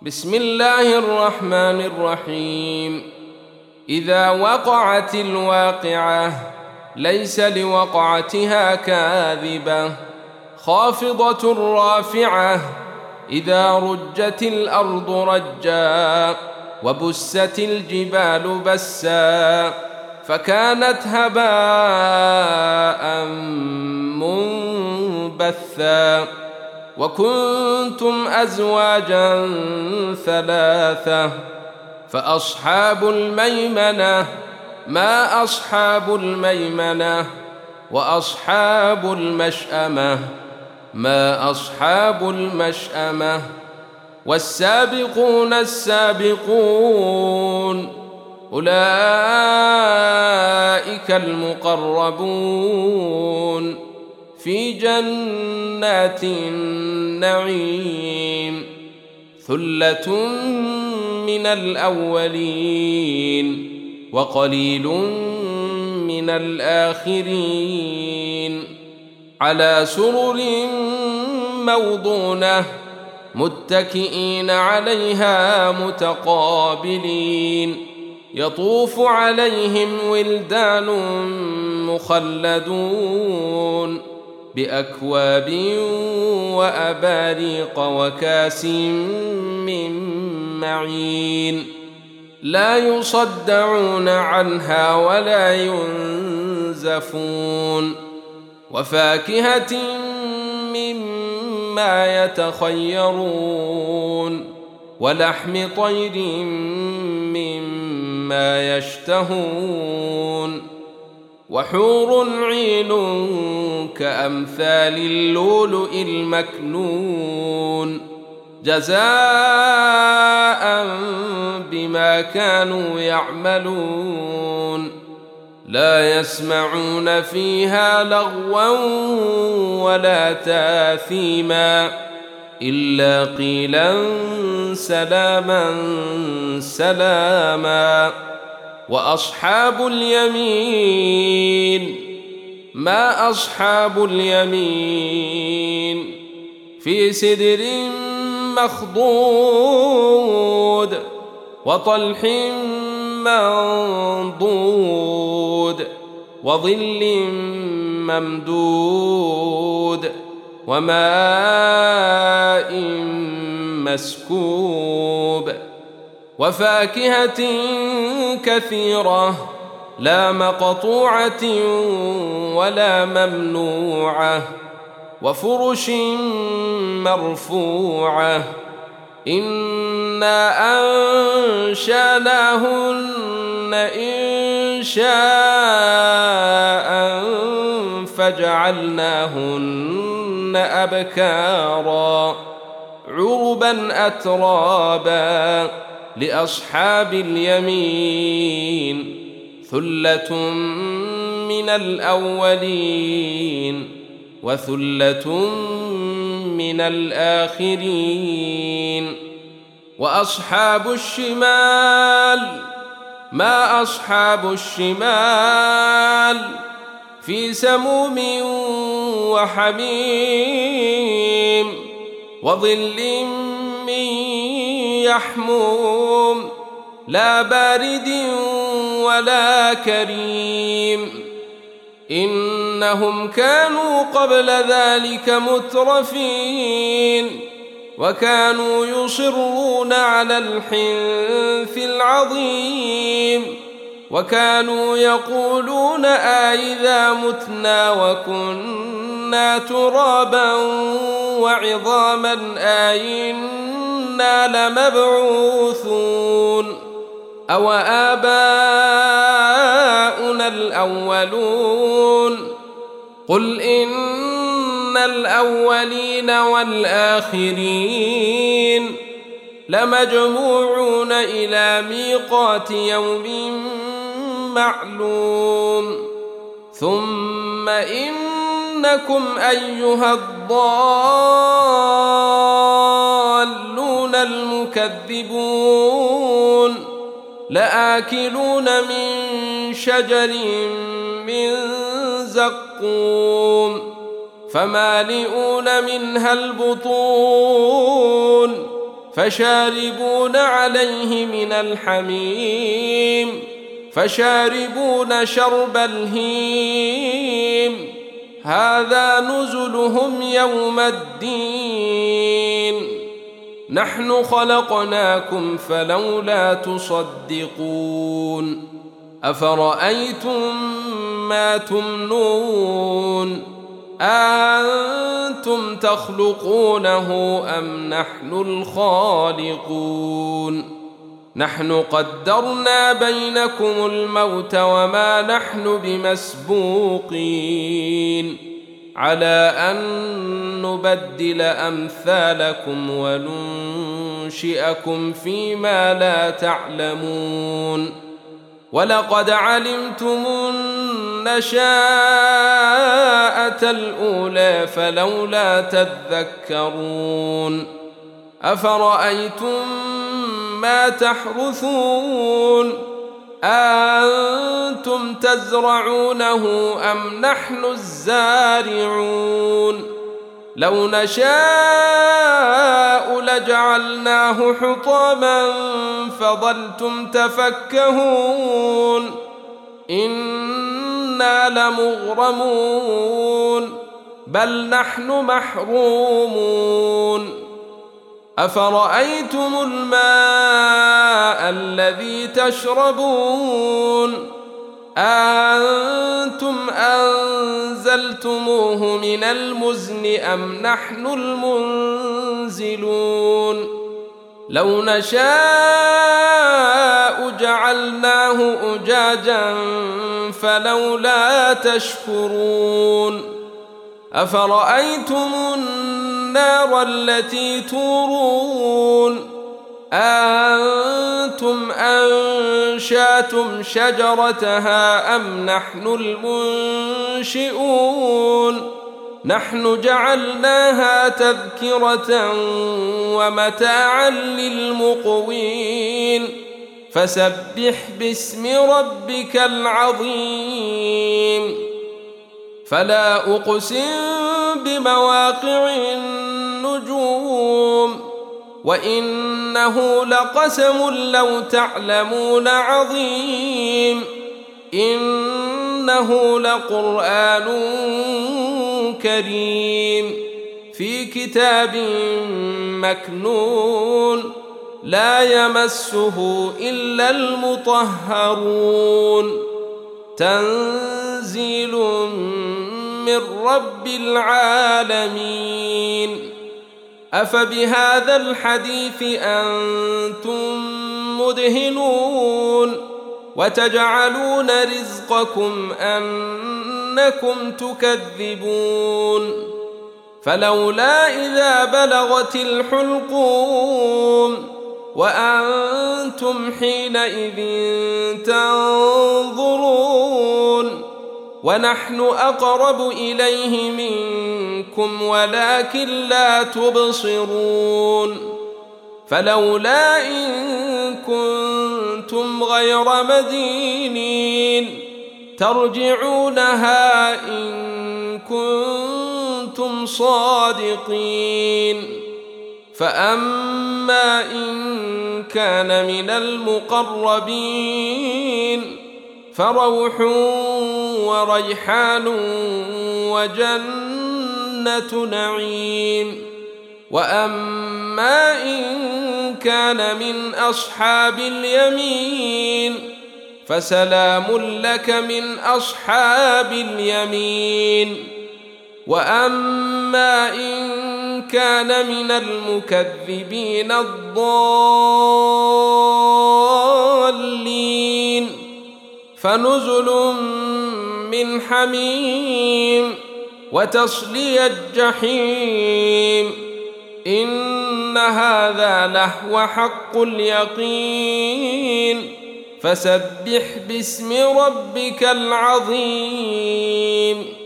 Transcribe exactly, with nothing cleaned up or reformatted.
بسم الله الرحمن الرحيم. إذا وقعت الواقعة ليس لوقعتها كاذبة خافضة رافعة إذا رجت الأرض رجا وبست الجبال بسا فكانت هباء منبثا وكنتم أزواجا ثلاثة فأصحاب الميمنة ما أصحاب الميمنة وأصحاب المشأمة ما أصحاب المشأمة والسابقون السابقون أولئك المقربون في جنات النعيم ثلة من الأولين وقليل من الآخرين على سرر موضونة متكئين عليها متقابلين يطوف عليهم ولدان مخلدون بأكواب وأباريق وكاس من معين لا يصدعون عنها ولا ينزفون وفاكهة مما يتخيرون ولحم طير مما يشتهون وحور عين كأمثال اللؤلؤ المكنون جزاء بما كانوا يعملون لا يسمعون فيها لغوا ولا تاثيما إلا قيلا سلاما سلاما وأصحاب اليمين ما أصحاب اليمين في سدر مخضود وطلح منضود وظل ممدود وماء مسكوب وفاكهة كثيرة لا مقطوعة ولا ممنوعة وفرش مرفوعة إنا أنشأناهن إنشاء فجعلناهن أبكارا عربا أترابا لأصحاب اليمين ثلة من الأولين وثلة من الآخرين وأصحاب الشمال ما أصحاب الشمال في سموم وحميم وظل من يحموم لا بارد ولا كريم إنهم كانوا قبل ذلك مترفين وكانوا يصرون على الحنث العظيم وكانوا يقولون أئذا متنا وكنا ترابا وعظاما أئنا لمبعوثون أو آباؤنا الأولون قل إن الأولين والآخرين لمجموعون إلى ميقات يوم معلوم ثم إنكم أيها الضالون المكذبون لآكلون من شجر من زقوم فمالئون منها البطون فشاربون عليه من الحميم فشاربون شرب الهيم هذا نزلهم يوم الدين نحن خلقناكم فلولا تصدقون أفرأيتم ما تمنون أنتم تخلقونه أم نحن الخالقون نحن قدرنا بينكم الموت وما نحن بمسبوقين على أن نبدل أمثالكم وننشئكم فيما لا تعلمون ولقد علمتم النشاءة الأولى فلولا تذكرون أفرأيتم ما تحرثون أنتم تزرعونه أم نحن الزارعون لو نشاء لجعلناه حطاما فظلتم تفكهون إنا لمغرمون بل نحن محرومون أفرأيتم الماء الذي تشربون أنتم أنزلتموه من المزن أم نحن المنزلون لو نشاء جعلناه أجاجا فلولا تشكرون أفرأيتم النار التي تورون أنتم أنشأتم شجرتها أم نحن المنشئون نحن جعلناها تذكرة ومتاعا للمقوين فسبح باسم ربك العظيم فلا أقسم بمواقع النجوم وإنه لقسم لو تعلمون عظيم إنه لقرآن كريم في كتاب مكنون لا يمسه إلا المطهرون تنزيل من رب العالمين أفبهذا الحديث أنتم مدهنون وتجعلون رزقكم أنكم تكذبون فلولا إذا بلغت الحلقوم وأنتم حينئذ تنظرون ونحن أقرب إليه منكم ولكن لا تبصرون فلولا إن كنتم غير مدينين ترجعونها إن كنتم صادقين فأما إن كان من المقربين فروح وريحان وجنة نعيم وأما إن كان من أصحاب اليمين فسلام لك من أصحاب اليمين وأما إن كان من المكذبين الضالين فنزل من حميم وتصلية الجحيم إن هذا لهو حق اليقين فسبح باسم ربك العظيم